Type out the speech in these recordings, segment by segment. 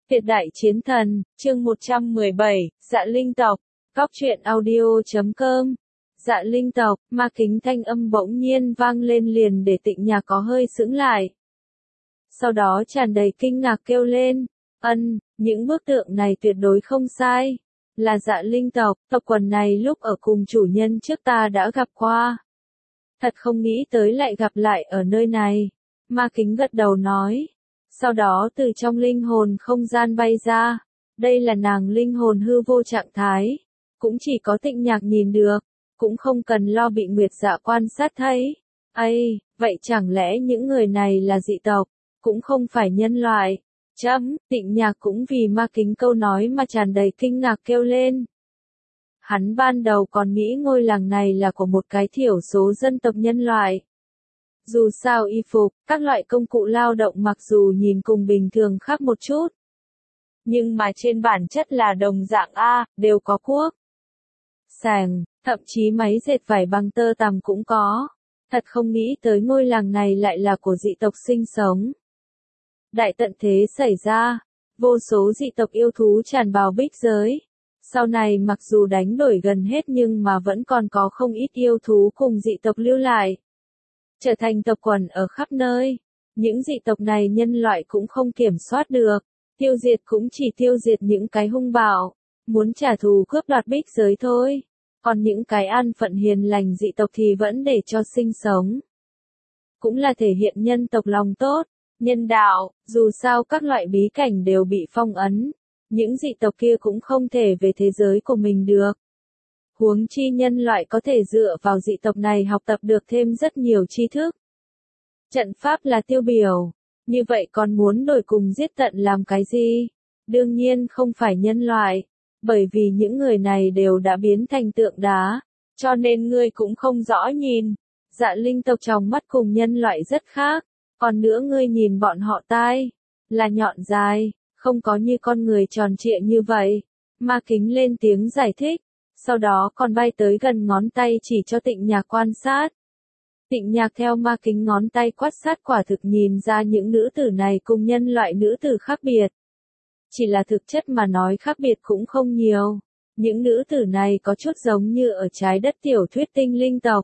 Tuyệt đại chiến thần, chương 117, Dạ Linh tộc, Góc truyện audio.com. Dạ Linh tộc, ma kính thanh âm bỗng nhiên vang lên liền để Tịnh Nhạc có hơi sững lại. Sau đó tràn đầy kinh ngạc kêu lên, những bức tượng này tuyệt đối không sai. Là Dạ Linh tộc, tộc quần này lúc ở cùng chủ nhân trước ta đã gặp qua. Thật không nghĩ tới lại gặp lại ở nơi này. Ma kính gật đầu nói. Sau đó từ trong linh hồn không gian bay ra. Đây là nàng linh hồn hư vô trạng thái. Cũng chỉ có Tịnh Nhạc nhìn được. Cũng không cần lo bị Nguyệt Dạ quan sát thấy. Vậy chẳng lẽ những người này là dị tộc? Cũng không phải nhân loại. Tịnh Nhạc cũng vì ma kính câu nói mà tràn đầy kinh ngạc kêu lên. Hắn ban đầu còn nghĩ ngôi làng này là của một cái thiểu số dân tộc nhân loại. Dù sao y phục, các loại công cụ lao động mặc dù nhìn cùng bình thường khác một chút. Nhưng mà trên bản chất là đồng dạng đều có cuốc. Sàng, thậm chí máy dệt vải bằng tơ tằm cũng có. Thật không nghĩ tới ngôi làng này lại là của dị tộc sinh sống. Đại tận thế xảy ra, vô số dị tộc yêu thú tràn vào bích giới. Sau này mặc dù đánh đổi gần hết nhưng mà vẫn còn có không ít yêu thú cùng dị tộc lưu lại. Trở thành tộc quần ở khắp nơi. Những dị tộc này nhân loại cũng không kiểm soát được. Tiêu diệt cũng chỉ tiêu diệt những cái hung bạo. Muốn trả thù cướp đoạt bích giới thôi. Còn những cái an phận hiền lành dị tộc thì vẫn để cho sinh sống. Cũng là thể hiện nhân tộc lòng tốt, nhân đạo, dù sao các loại bí cảnh đều bị phong ấn. Những dị tộc kia cũng không thể về thế giới của mình được. Huống chi nhân loại có thể dựa vào dị tộc này học tập được thêm rất nhiều tri thức. Trận pháp là tiêu biểu, như vậy còn muốn đổi cùng giết tận làm cái gì? Đương nhiên không phải nhân loại, bởi vì những người này đều đã biến thành tượng đá, cho nên ngươi cũng không rõ nhìn. Dạ Linh tộc trong mắt cùng nhân loại rất khác, còn nữa ngươi nhìn bọn họ tai, là nhọn dài, không có như con người tròn trịa như vậy. Ma kính lên tiếng giải thích. Sau đó còn bay tới gần ngón tay chỉ cho Tịnh Nhạc quan sát. Tịnh Nhạc theo ma kính ngón tay quan sát quả thực nhìn ra những nữ tử này cùng nhân loại nữ tử khác biệt. Chỉ là thực chất mà nói khác biệt cũng không nhiều. Những nữ tử này có chút giống như ở trái đất tiểu thuyết tinh linh tộc.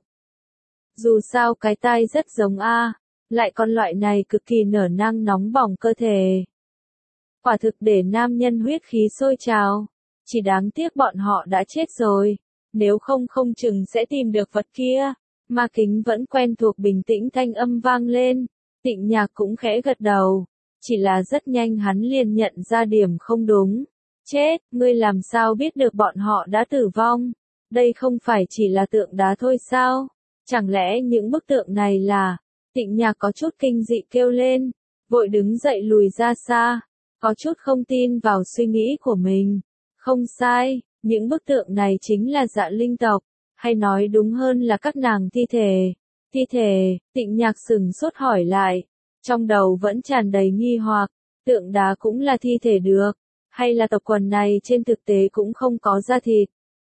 Dù sao cái tai rất giống lại con loại này cực kỳ nở năng nóng bỏng cơ thể. Quả thực để nam nhân huyết khí sôi trào. Chỉ đáng tiếc bọn họ đã chết rồi, nếu không không chừng sẽ tìm được vật kia. Ma kính vẫn quen thuộc bình tĩnh thanh âm vang lên, Tịnh Nhạc cũng khẽ gật đầu, chỉ là rất nhanh hắn liền nhận ra điểm không đúng. Chết, ngươi làm sao biết được bọn họ đã tử vong? Đây không phải chỉ là tượng đá thôi sao? Chẳng lẽ những bức tượng này là... Tịnh Nhạc có chút kinh dị kêu lên, vội đứng dậy lùi ra xa, có chút không tin vào suy nghĩ của mình. Không sai, những bức tượng này chính là Dạ Linh tộc, hay nói đúng hơn là các nàng thi thể. Thi thể, Tịnh Nhạc sừng sốt hỏi lại, trong đầu vẫn tràn đầy nghi hoặc, tượng đá cũng là thi thể được, hay là tộc quần này trên thực tế cũng không có da thịt.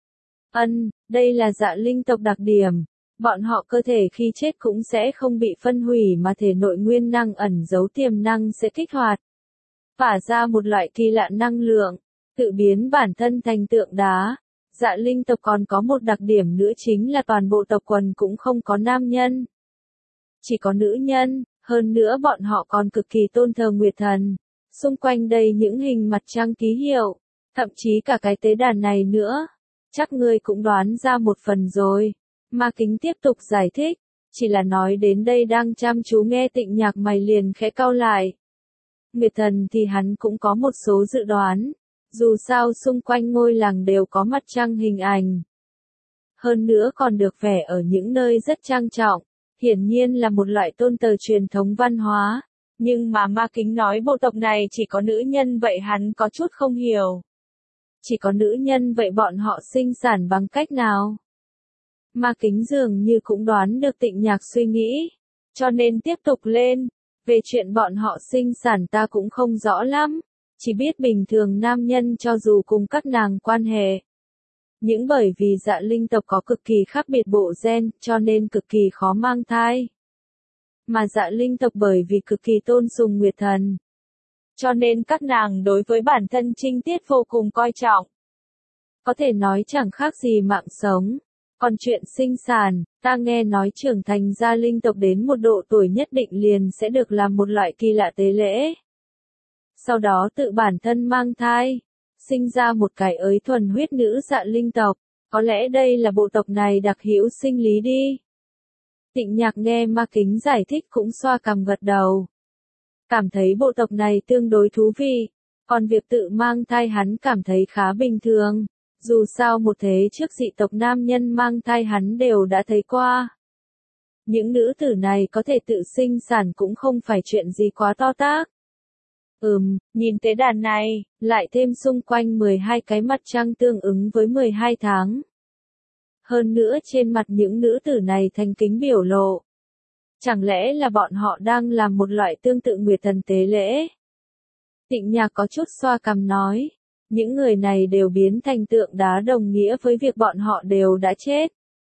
Đây là Dạ Linh tộc đặc điểm, bọn họ cơ thể khi chết cũng sẽ không bị phân hủy mà thể nội nguyên năng ẩn giấu tiềm năng sẽ kích hoạt. Phả ra một loại kỳ lạ năng lượng. Tự biến bản thân thành tượng đá. Dạ Linh tộc còn có một đặc điểm nữa chính là toàn bộ tộc quần cũng không có nam nhân. Chỉ có nữ nhân, hơn nữa bọn họ còn cực kỳ tôn thờ Nguyệt Thần. Xung quanh đây những hình mặt trăng ký hiệu, thậm chí cả cái tế đàn này nữa. Chắc ngươi cũng đoán ra một phần rồi. Ma kính tiếp tục giải thích, chỉ là nói đến đây đang chăm chú nghe Tịnh Nhạc mày liền khẽ cau lại. Nguyệt Thần thì hắn cũng có một số dự đoán. Dù sao xung quanh ngôi làng đều có mặt trăng hình ảnh. Hơn nữa còn được vẽ ở những nơi rất trang trọng, hiển nhiên là một loại tôn tờ truyền thống văn hóa. Nhưng mà ma kính nói bộ tộc này chỉ có nữ nhân vậy hắn có chút không hiểu. Chỉ có nữ nhân vậy bọn họ sinh sản bằng cách nào? Ma kính dường như cũng đoán được Tịnh Nhạc suy nghĩ, cho nên tiếp tục lên. Về chuyện bọn họ sinh sản ta cũng không rõ lắm. Chỉ biết bình thường nam nhân cho dù cùng các nàng quan hệ. Những bởi vì Dạ Linh tộc có cực kỳ khác biệt bộ gen, cho nên cực kỳ khó mang thai. Mà Dạ Linh tộc bởi vì cực kỳ tôn sùng Nguyệt Thần. cho nên các nàng đối với bản thân trinh tiết vô cùng coi trọng. Có thể nói chẳng khác gì mạng sống. Còn chuyện sinh sản, ta nghe nói trưởng thành gia linh tộc đến một độ tuổi nhất định liền sẽ được làm một loại kỳ lạ tế lễ. Sau đó tự bản thân mang thai, sinh ra một cái ới thuần huyết nữ dạ linh tộc. Có lẽ đây là bộ tộc này đặc hữu sinh lý đi. Tịnh Nhạc nghe Ma Kính giải thích cũng xoa cằm gật đầu. Cảm thấy bộ tộc này tương đối thú vị, còn việc tự mang thai hắn cảm thấy khá bình thường. Dù sao một thế trước dị tộc nam nhân mang thai hắn đều đã thấy qua. Những nữ tử này có thể tự sinh sản cũng không phải chuyện gì quá to tát. Nhìn tế đàn này, lại thêm xung quanh 12 cái mặt trăng tương ứng với 12 tháng. Hơn nữa trên mặt những nữ tử này thành kính biểu lộ. Chẳng lẽ là bọn họ đang làm một loại tương tự nguyệt thần tế lễ? Tịnh Nhạc có chút xoa cằm nói. Những người này đều biến thành tượng đá đồng nghĩa với việc bọn họ đều đã chết.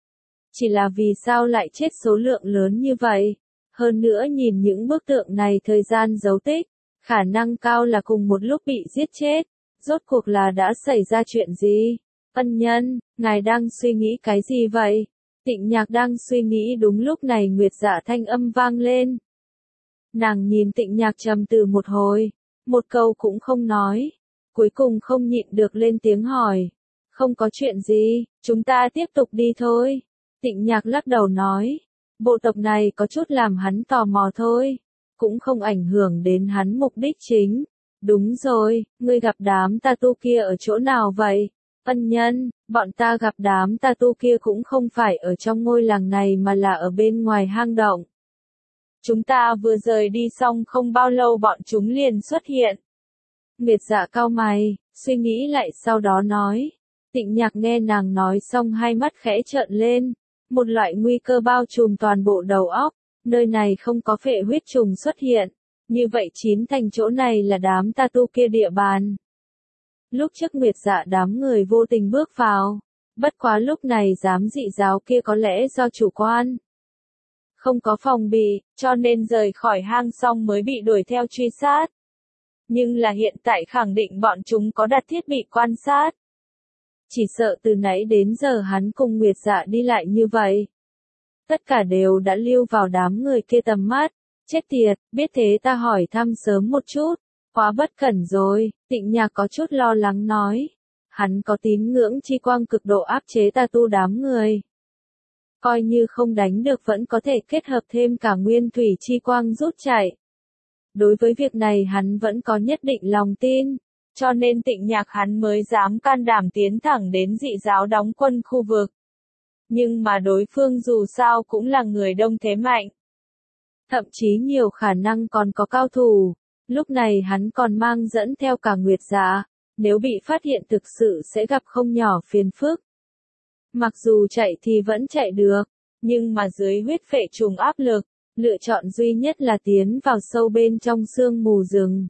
Chỉ là vì sao lại chết số lượng lớn như vậy? Hơn nữa nhìn những bức tượng này thời gian dấu tích, khả năng cao là cùng một lúc bị giết chết. Rốt cuộc là đã xảy ra chuyện gì? Ân nhân, ngài đang suy nghĩ cái gì vậy? Tịnh Nhạc đang suy nghĩ đúng lúc này Nguyệt Dạ thanh âm vang lên. Nàng nhìn Tịnh Nhạc trầm tư một hồi, một câu cũng không nói. Cuối cùng không nhịn được lên tiếng hỏi. Không có chuyện gì, chúng ta tiếp tục đi thôi. Tịnh Nhạc lắc đầu nói. Bộ tộc này có chút làm hắn tò mò thôi. Cũng không ảnh hưởng đến hắn mục đích chính. Đúng rồi, ngươi gặp đám tattoo kia ở chỗ nào vậy? Ân nhân, bọn ta gặp đám tattoo kia cũng không phải ở trong ngôi làng này mà là ở bên ngoài hang động. Chúng ta vừa rời đi xong không bao lâu bọn chúng liền xuất hiện. Nguyệt Dạ cau mày, suy nghĩ lại sau đó nói. Tịnh Nhạc nghe nàng nói xong hai mắt khẽ trợn lên. Một loại nguy cơ bao trùm toàn bộ đầu óc. Nơi này không có phệ huyết trùng xuất hiện. Như vậy chín thành chỗ này là đám tattoo kia địa bàn. Lúc trước Nguyệt Dạ đám người vô tình bước vào. Bất quá lúc này dám dị giáo kia có lẽ do chủ quan. Không có phòng bị, cho nên rời khỏi hang xong mới bị đuổi theo truy sát. Nhưng là hiện tại khẳng định bọn chúng có đặt thiết bị quan sát. Chỉ sợ từ nãy đến giờ hắn cùng Nguyệt Dạ đi lại như vậy. Tất cả đều đã lưu vào đám người kia tầm mắt. Chết tiệt, biết thế ta hỏi thăm sớm một chút. Quá bất cẩn rồi, Tịnh Nhạc có chút lo lắng nói. Hắn có tín ngưỡng chi quang cực độ áp chế tà tu đám người. Coi như không đánh được vẫn có thể kết hợp thêm cả nguyên thủy chi quang rút chạy. Đối với việc này hắn vẫn có nhất định lòng tin, cho nên Tịnh Nhạc hắn mới dám can đảm tiến thẳng đến dị giáo đóng quân khu vực. Nhưng mà đối phương dù sao cũng là người đông thế mạnh. Thậm chí nhiều khả năng còn có cao thủ, lúc này hắn còn mang dẫn theo cả Nguyệt Dạ, nếu bị phát hiện thực sự sẽ gặp không nhỏ phiền phức. Mặc dù chạy thì vẫn chạy được, nhưng mà dưới huyết phệ trùng áp lực, lựa chọn duy nhất là tiến vào sâu bên trong sương mù rừng.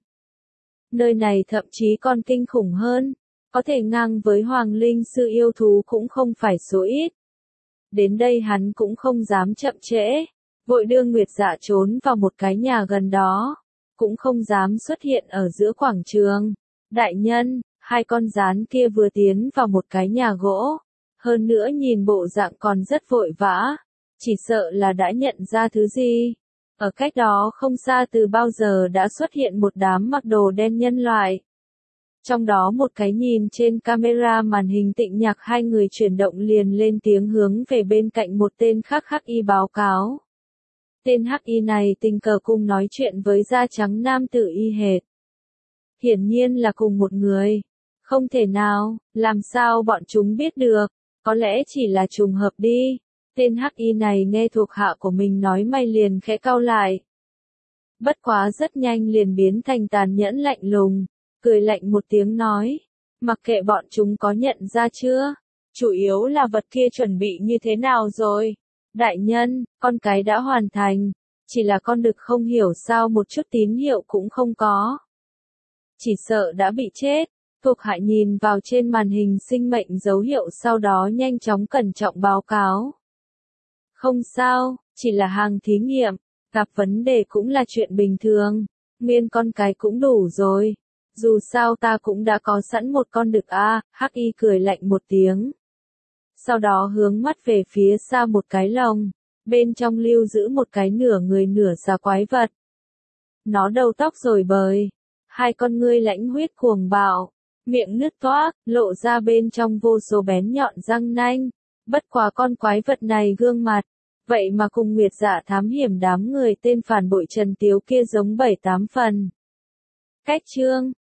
Nơi này thậm chí còn kinh khủng hơn, có thể ngang với Hoàng Linh sư yêu thú cũng không phải số ít. Đến đây hắn cũng không dám chậm trễ, vội đưa Nguyệt Dạ trốn vào một cái nhà gần đó, cũng không dám xuất hiện ở giữa quảng trường. Đại nhân, hai con gián kia vừa tiến vào một cái nhà gỗ, hơn nữa nhìn bộ dạng còn rất vội vã, chỉ sợ là đã nhận ra thứ gì. Ở cách đó không xa từ bao giờ đã xuất hiện một đám mặc đồ đen nhân loại. Trong đó một cái nhìn trên camera màn hình Tịnh Nhạc hai người chuyển động liền lên tiếng hướng về bên cạnh một tên khác Hắc Y báo cáo. Tên Hắc Y này tình cờ cùng nói chuyện với da trắng nam tử y hệt. Hiển nhiên là cùng một người. Không thể nào, làm sao bọn chúng biết được, có lẽ chỉ là trùng hợp đi. Tên Hắc Y này nghe thuộc hạ của mình nói mày liền khẽ cau lại. Bất quá rất nhanh liền biến thành tàn nhẫn lạnh lùng, cười lạnh một tiếng nói, mặc kệ bọn chúng có nhận ra chưa, chủ yếu là vật kia chuẩn bị như thế nào rồi. Đại nhân, con cái đã hoàn thành, chỉ là con đực không hiểu sao một chút tín hiệu cũng không có. Chỉ sợ đã bị chết. Thuộc hạ nhìn vào trên màn hình sinh mệnh dấu hiệu sau đó nhanh chóng cẩn trọng báo cáo. Không sao, chỉ là hàng thí nghiệm, gặp vấn đề cũng là chuyện bình thường. Nguyên con cái cũng đủ rồi. Dù sao ta cũng đã có sẵn một con đực a. Hắc Y cười lạnh một tiếng. Sau đó hướng mắt về phía xa một cái lồng. Bên trong lưu giữ một cái nửa người nửa xà quái vật. Nó đầu tóc rồi bời. Hai con ngươi lãnh huyết cuồng bạo. Miệng nứt toác, lộ ra bên trong vô số bén nhọn răng nanh. Bất quá con quái vật này gương mặt. Vậy mà cùng Nguyệt Dạ thám hiểm đám người tên phản bội Trần Tiếu kia giống 7-8 phần. Cách chương